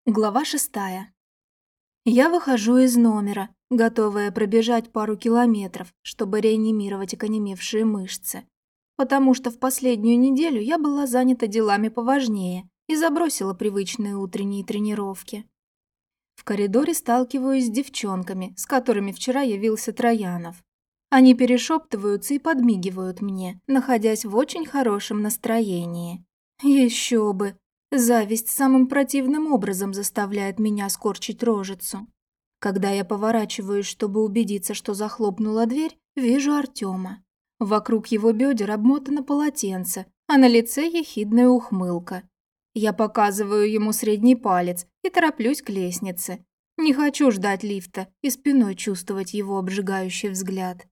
Глава 6. Я выхожу из номера, готовая пробежать пару километров, чтобы реанимировать оконемевшие мышцы. Потому что в последнюю неделю я была занята делами поважнее и забросила привычные утренние тренировки. В коридоре сталкиваюсь с девчонками, с которыми вчера явился Троянов. Они перешептываются и подмигивают мне, находясь в очень хорошем настроении. Еще бы! Зависть самым противным образом заставляет меня скорчить рожицу. Когда я поворачиваюсь, чтобы убедиться, что захлопнула дверь, вижу Артема. Вокруг его бедер обмотано полотенце, а на лице ехидная ухмылка. Я показываю ему средний палец и тороплюсь к лестнице. Не хочу ждать лифта и спиной чувствовать его обжигающий взгляд.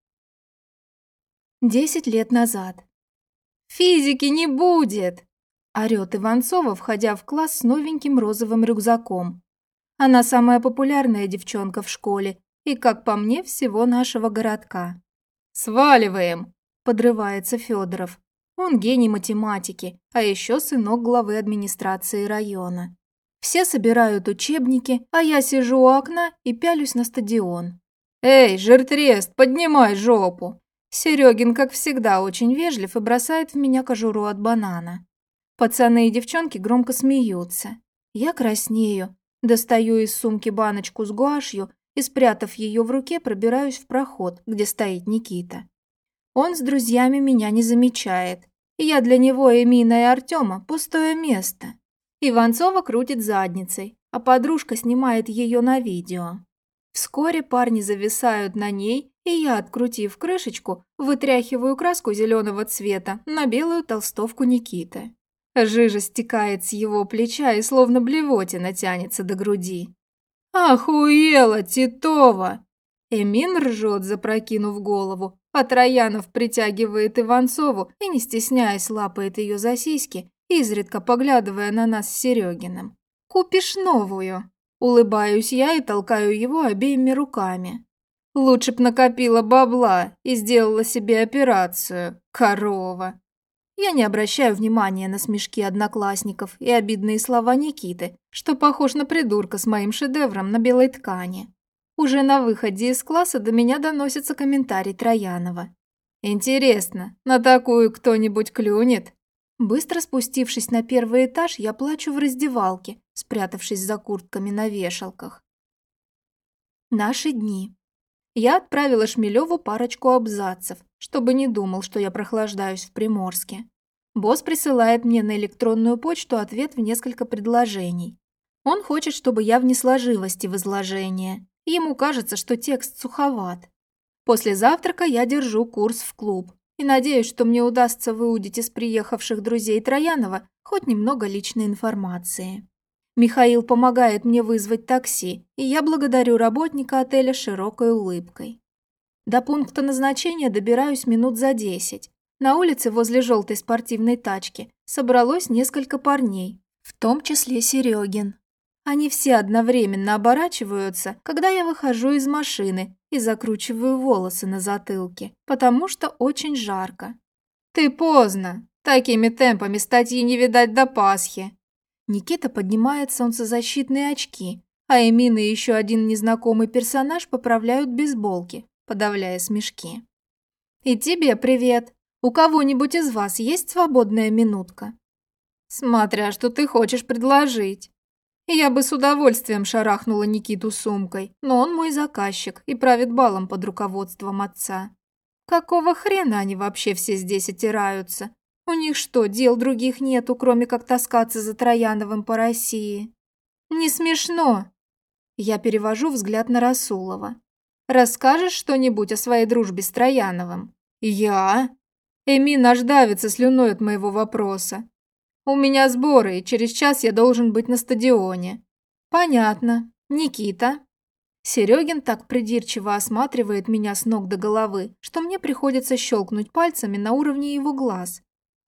10 лет назад. «Физики не будет!» орёт Иванцова, входя в класс с новеньким розовым рюкзаком. Она самая популярная девчонка в школе и, как по мне, всего нашего городка. «Сваливаем!» – подрывается Федоров. Он гений математики, а еще сынок главы администрации района. Все собирают учебники, а я сижу у окна и пялюсь на стадион. «Эй, жиртрест, поднимай жопу!» Серегин, как всегда, очень вежлив и бросает в меня кожуру от банана. Пацаны и девчонки громко смеются. Я краснею, достаю из сумки баночку с гуашью и, спрятав ее в руке, пробираюсь в проход, где стоит Никита. Он с друзьями меня не замечает, и я для него, Эмина и Артема пустое место. Иванцова крутит задницей, а подружка снимает ее на видео. Вскоре парни зависают на ней, и я, открутив крышечку, вытряхиваю краску зеленого цвета на белую толстовку Никиты. Жижа стекает с его плеча и словно блевотина тянется до груди. «Охуела, Титова!» Эмин ржет, запрокинув голову, а Троянов притягивает Иванцову и, не стесняясь, лапает ее за сиськи, изредка поглядывая на нас с Серегиным. «Купишь новую?» Улыбаюсь я и толкаю его обеими руками. «Лучше б накопила бабла и сделала себе операцию, корова!» Я не обращаю внимания на смешки одноклассников и обидные слова Никиты, что похож на придурка с моим шедевром на белой ткани. Уже на выходе из класса до меня доносится комментарий Троянова. «Интересно, на такую кто-нибудь клюнет?» Быстро спустившись на первый этаж, я плачу в раздевалке, спрятавшись за куртками на вешалках. Наши дни. Я отправила Шмелеву парочку абзацев, чтобы не думал, что я прохлаждаюсь в Приморске. Босс присылает мне на электронную почту ответ в несколько предложений. Он хочет, чтобы я внесла живости в изложение. Ему кажется, что текст суховат. После завтрака я держу курс в клуб и надеюсь, что мне удастся выудить из приехавших друзей Троянова хоть немного личной информации. Михаил помогает мне вызвать такси, и я благодарю работника отеля широкой улыбкой. До пункта назначения добираюсь минут за 10. На улице возле желтой спортивной тачки собралось несколько парней, в том числе Серегин. Они все одновременно оборачиваются, когда я выхожу из машины и закручиваю волосы на затылке, потому что очень жарко. «Ты поздно! Такими темпами статьи не видать до Пасхи!» Никита поднимает солнцезащитные очки, а Эмин и еще один незнакомый персонаж поправляют бейсболки, подавляя смешки. «И тебе привет! У кого-нибудь из вас есть свободная минутка?» «Смотря что ты хочешь предложить». Я бы с удовольствием шарахнула Никиту сумкой, но он мой заказчик и правит балом под руководством отца. Какого хрена они вообще все здесь отираются? У них что, дел других нету, кроме как таскаться за Трояновым по России? Не смешно. Я перевожу взгляд на Расулова. Расскажешь что-нибудь о своей дружбе с Трояновым? Я? Эмин аж давится слюной от моего вопроса. У меня сборы, и через час я должен быть на стадионе. Понятно. Никита? Серегин так придирчиво осматривает меня с ног до головы, что мне приходится щелкнуть пальцами на уровне его глаз.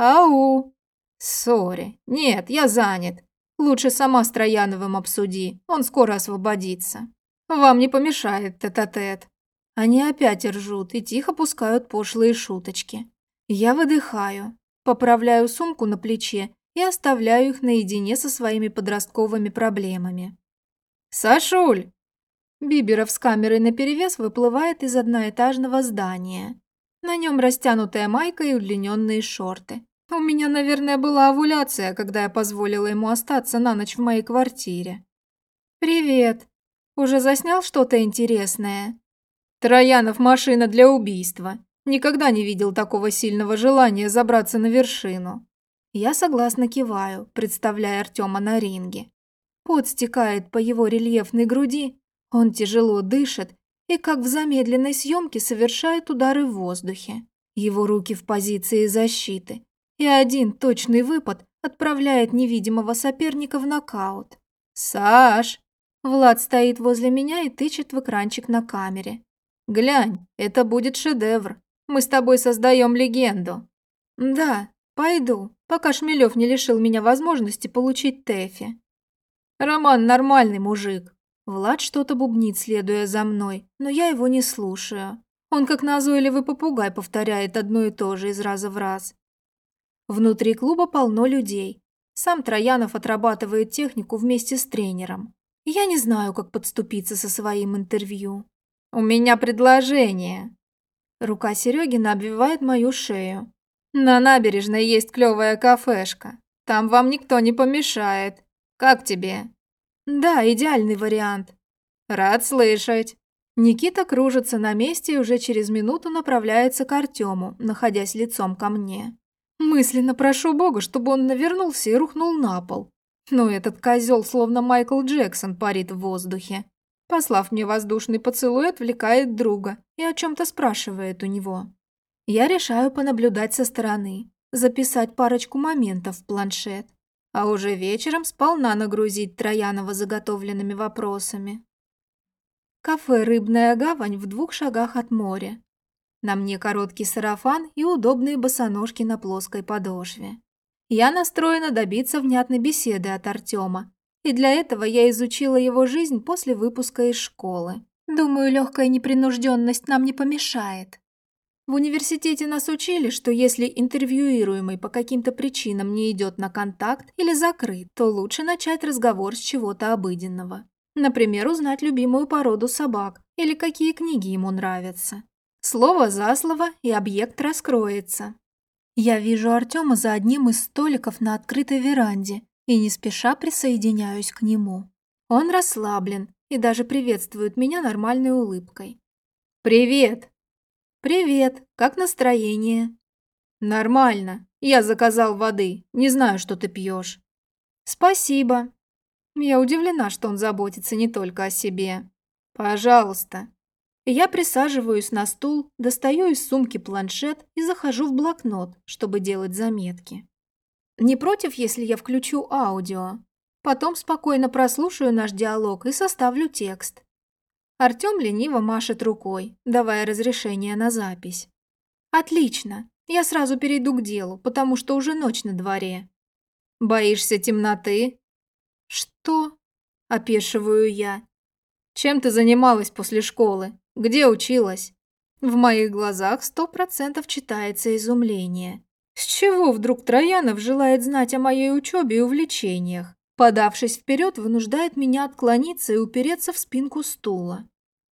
Ау! Сори. Нет, я занят. Лучше сама с Трояновым обсуди, он скоро освободится. Вам не помешает тет-а-тет. Они опять ржут и тихо пускают пошлые шуточки. Я выдыхаю, поправляю сумку на плече и оставляю их наедине со своими подростковыми проблемами. «Сашуль!» Биберов с камерой наперевес выплывает из одноэтажного здания. На нем растянутая майка и удлиненные шорты. У меня, наверное, была овуляция, когда я позволила ему остаться на ночь в моей квартире. «Привет. Уже заснял что-то интересное?» «Троянов машина для убийства. Никогда не видел такого сильного желания забраться на вершину». Я согласно киваю, представляя Артема на ринге. Пот стекает по его рельефной груди, он тяжело дышит и, как в замедленной съемке, совершает удары в воздухе. Его руки в позиции защиты, и один точный выпад отправляет невидимого соперника в нокаут. «Саш!» Влад стоит возле меня и тычет в экранчик на камере. «Глянь, это будет шедевр. Мы с тобой создаем легенду». «Да, пойду, пока Шмелев не лишил меня возможности получить ТЭФИ». «Роман нормальный мужик». Влад что-то бубнит, следуя за мной, но я его не слушаю. Он как назойливый попугай повторяет одно и то же из раза в раз. Внутри клуба полно людей. Сам Троянов отрабатывает технику вместе с тренером. Я не знаю, как подступиться со своим интервью. «У меня предложение». Рука Серегина обвивает мою шею. «На набережной есть клевая кафешка. Там вам никто не помешает. Как тебе?» «Да, идеальный вариант». «Рад слышать». Никита кружится на месте и уже через минуту направляется к Артему, находясь лицом ко мне. Мысленно прошу Бога, чтобы он навернулся и рухнул на пол. Но этот козел, словно Майкл Джексон, парит в воздухе. Послав мне воздушный поцелуй, отвлекает друга и о чем-то спрашивает у него. Я решаю понаблюдать со стороны, записать парочку моментов в планшет, а уже вечером сполна нагрузить Троянова заготовленными вопросами. Кафе «Рыбная гавань» в 2 шагах от моря. На мне короткий сарафан и удобные босоножки на плоской подошве. Я настроена добиться внятной беседы от Артема, и для этого я изучила его жизнь после выпуска из школы. Думаю, легкая непринужденность нам не помешает. В университете нас учили, что если интервьюируемый по каким-то причинам не идет на контакт или закрыт, то лучше начать разговор с чего-то обыденного. Например, узнать любимую породу собак или какие книги ему нравятся. Слово за слово, и объект раскроется. Я вижу Артема за одним из столиков на открытой веранде и не спеша присоединяюсь к нему. Он расслаблен и даже приветствует меня нормальной улыбкой. «Привет!» «Привет! Как настроение?» «Нормально. Я заказал воды. Не знаю, что ты пьешь». «Спасибо». Я удивлена, что он заботится не только о себе. «Пожалуйста». Я присаживаюсь на стул, достаю из сумки планшет и захожу в блокнот, чтобы делать заметки. Не против, если я включу аудио? Потом спокойно прослушаю наш диалог и составлю текст. Артем лениво машет рукой, давая разрешение на запись. «Отлично. Я сразу перейду к делу, потому что уже ночь на дворе». «Боишься темноты?» «Что?» – опешиваю я. «Чем ты занималась после школы? Где училась?» В моих глазах 100% читается изумление. С чего вдруг Троянов желает знать о моей учебе и увлечениях? Подавшись вперед, вынуждает меня отклониться и упереться в спинку стула.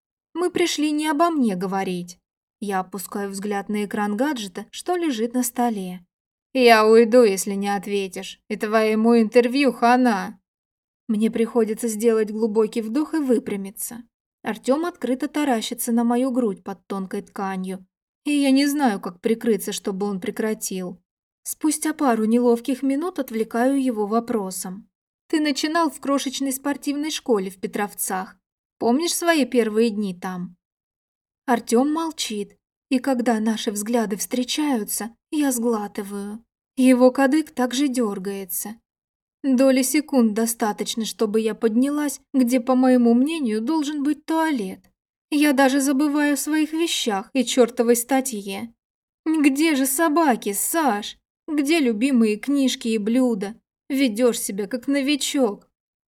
Мы пришли не обо мне говорить. Я опускаю взгляд на экран гаджета, что лежит на столе. «Я уйду, если не ответишь, и твоему интервью хана». Мне приходится сделать глубокий вдох и выпрямиться. Артем открыто таращится на мою грудь под тонкой тканью, и я не знаю, как прикрыться, чтобы он прекратил. Спустя пару неловких минут отвлекаю его вопросом. «Ты начинал в крошечной спортивной школе в Петровцах. Помнишь свои первые дни там?» Артем молчит, и когда наши взгляды встречаются, я сглатываю. Его кадык также дергается. Доли секунд достаточно, чтобы я поднялась, где, по моему мнению, должен быть туалет. Я даже забываю о своих вещах и чертовой статье. Где же собаки, Саш? Где любимые книжки и блюда? Ведешь себя как новичок.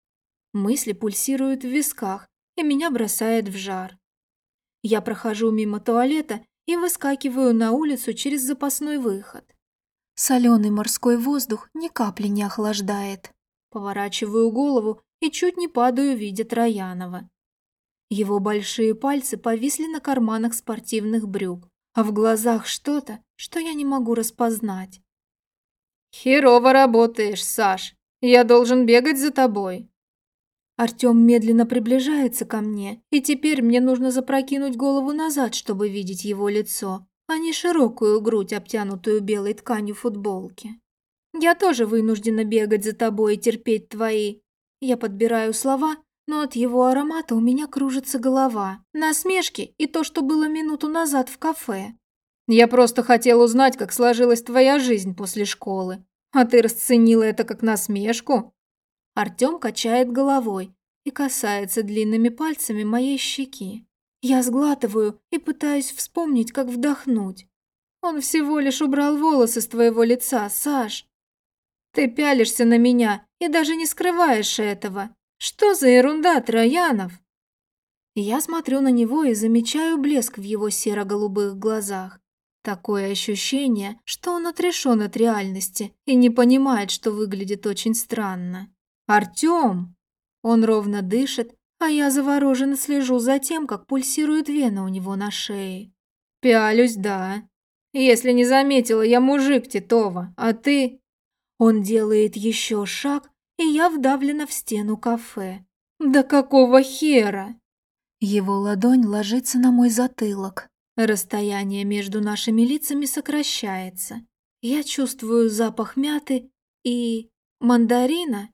Мысли пульсируют в висках, и меня бросает в жар. Я прохожу мимо туалета и выскакиваю на улицу через запасной выход. Соленый морской воздух ни капли не охлаждает. Поворачиваю голову и чуть не падаю, видя Троянова. Его большие пальцы повисли на карманах спортивных брюк, а в глазах что-то, что я не могу распознать. «Херово работаешь, Саш. Я должен бегать за тобой». Артём медленно приближается ко мне, и теперь мне нужно запрокинуть голову назад, чтобы видеть его лицо, а не широкую грудь, обтянутую белой тканью футболки. «Я тоже вынуждена бегать за тобой и терпеть твои...» Я подбираю слова, но от его аромата у меня кружится голова. Насмешки и то, что было минуту назад в кафе. «Я просто хотел узнать, как сложилась твоя жизнь после школы. А ты расценила это как насмешку?» Артём качает головой и касается длинными пальцами моей щеки. Я сглатываю и пытаюсь вспомнить, как вдохнуть. «Он всего лишь убрал волосы с твоего лица, Саш. Ты пялишься на меня и даже не скрываешь этого. Что за ерунда, Троянов?» Я смотрю на него и замечаю блеск в его серо-голубых глазах. Такое ощущение, что он отрешен от реальности и не понимает, что выглядит очень странно. «Артём!» Он ровно дышит, а я завороженно слежу за тем, как пульсирует вена у него на шее. «Пялюсь, да. Если не заметила, я мужик, Титова, а ты...» Он делает еще шаг, и я вдавлена в стену кафе. «Да какого хера?» Его ладонь ложится на мой затылок. Расстояние между нашими лицами сокращается. Я чувствую запах мяты и... мандарина.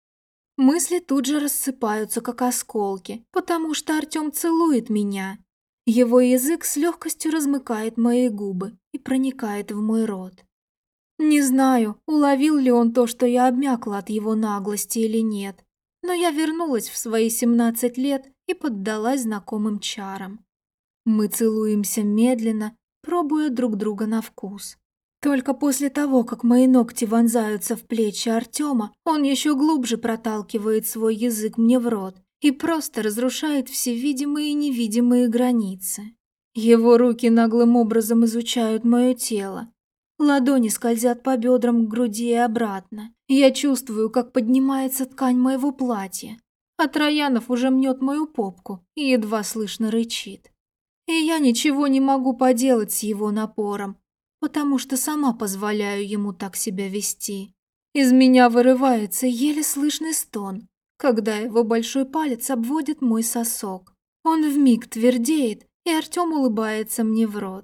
Мысли тут же рассыпаются, как осколки, потому что Артём целует меня. Его язык с легкостью размыкает мои губы и проникает в мой рот. Не знаю, уловил ли он то, что я обмякла от его наглости или нет, но я вернулась в свои 17 лет и поддалась знакомым чарам. Мы целуемся медленно, пробуя друг друга на вкус. Только после того, как мои ногти вонзаются в плечи Артёма, он еще глубже проталкивает свой язык мне в рот и просто разрушает все видимые и невидимые границы. Его руки наглым образом изучают мое тело. Ладони скользят по бедрам к груди и обратно. Я чувствую, как поднимается ткань моего платья, а Троянов уже мнет мою попку и едва слышно рычит. И я ничего не могу поделать с его напором, потому что сама позволяю ему так себя вести. Из меня вырывается еле слышный стон, когда его большой палец обводит мой сосок. Он вмиг твердеет, и Артём улыбается мне в рот.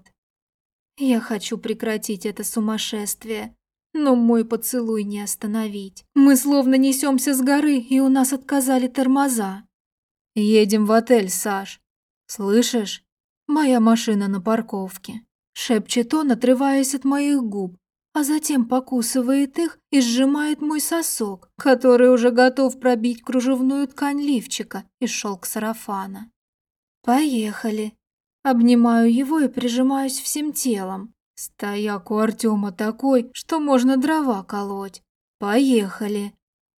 Я хочу прекратить это сумасшествие, но мой поцелуй не остановить. Мы словно несемся с горы, и у нас отказали тормоза. «Едем в отель, Саш. Слышишь? Моя машина на парковке». Шепчет он, отрываясь от моих губ, а затем покусывает их и сжимает мой сосок, который уже готов пробить кружевную ткань лифчика и шелк сарафана. «Поехали». Обнимаю его и прижимаюсь всем телом. Стояк у Артёма такой, что можно дрова колоть. «Поехали».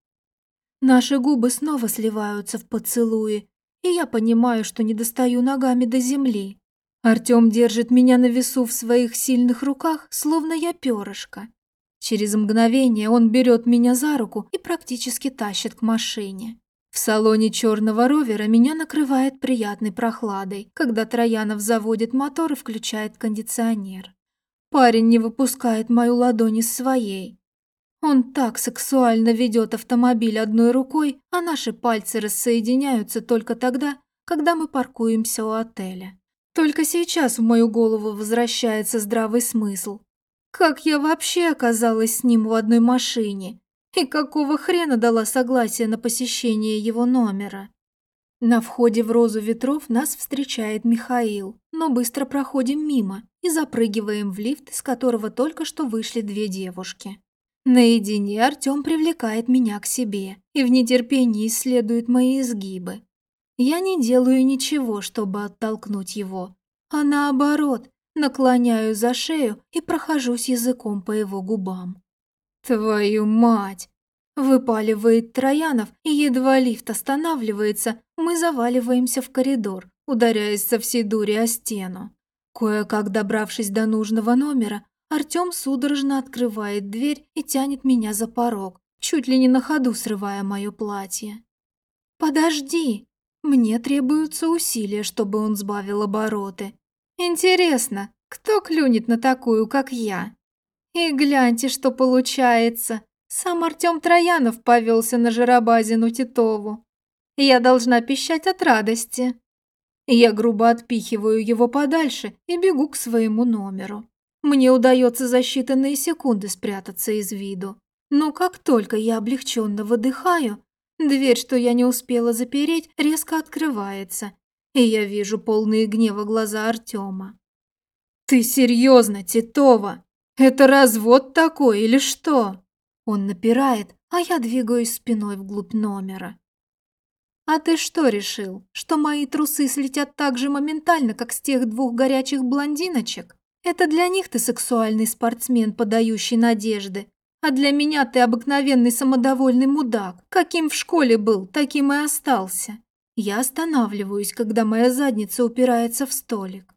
Наши губы снова сливаются в поцелуи, и я понимаю, что не достаю ногами до земли. Артём держит меня на весу в своих сильных руках, словно я перышко. Через мгновение он берет меня за руку и практически тащит к машине. В салоне черного ровера меня накрывает приятной прохладой, когда Троянов заводит мотор и включает кондиционер. Парень не выпускает мою ладонь из своей. Он так сексуально ведет автомобиль одной рукой, а наши пальцы рассоединяются только тогда, когда мы паркуемся у отеля. Только сейчас в мою голову возвращается здравый смысл. Как я вообще оказалась с ним в одной машине? И какого хрена дала согласие на посещение его номера? На входе в «Розу ветров» нас встречает Михаил, но быстро проходим мимо и запрыгиваем в лифт, из которого только что вышли две девушки. Наедине Артём привлекает меня к себе и в нетерпении исследует мои изгибы. Я не делаю ничего, чтобы оттолкнуть его, а наоборот, наклоняю за шею и прохожусь языком по его губам. «Твою мать!» – выпаливает Троянов, и едва лифт останавливается, мы заваливаемся в коридор, ударяясь со всей дури о стену. Кое-как добравшись до нужного номера, Артём судорожно открывает дверь и тянет меня за порог, чуть ли не на ходу срывая моё платье. «Подожди!» Мне требуются усилия, чтобы он сбавил обороты. Интересно, кто клюнет на такую, как я? И гляньте, что получается. Сам Артём Троянов повелся на Жиробазину Титову. Я должна пищать от радости. Я грубо отпихиваю его подальше и бегу к своему номеру. Мне удается за считанные секунды спрятаться из виду. Но как только я облегченно выдыхаю, дверь, что я не успела запереть, резко открывается, и я вижу полные гнева глаза Артема. «Ты серьезно, Титова? Это развод такой или что?» Он напирает, а я двигаюсь спиной вглубь номера. «А ты что решил, что мои трусы слетят так же моментально, как с тех двух горячих блондиночек? Это для них ты сексуальный спортсмен, подающий надежды, а для меня ты обыкновенный самодовольный мудак. Каким в школе был, таким и остался». Я останавливаюсь, когда моя задница упирается в столик.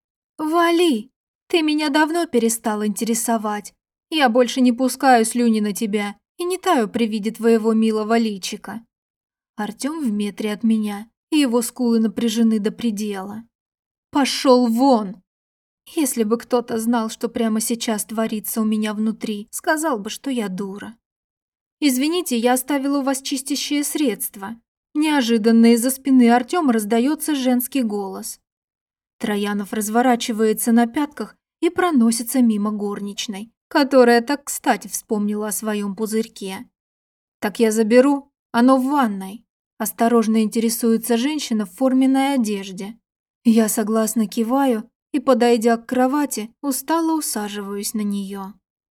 «Вали! Ты меня давно перестал интересовать. Я больше не пускаю слюни на тебя и не таю при виде твоего милого личика». Артём в метре от меня, и его скулы напряжены до предела. «Пошёл вон!» Если бы кто-то знал, что прямо сейчас творится у меня внутри, сказал бы, что я дура. «Извините, я оставила у вас чистящее средство». Неожиданно из-за спины Артёма раздаётся женский голос. Троянов разворачивается на пятках и проносится мимо горничной, которая так кстати вспомнила о своем пузырьке. «Так я заберу, оно в ванной». Осторожно интересуется женщина в форменной одежде. Я согласно киваю и, подойдя к кровати, устало усаживаюсь на нее.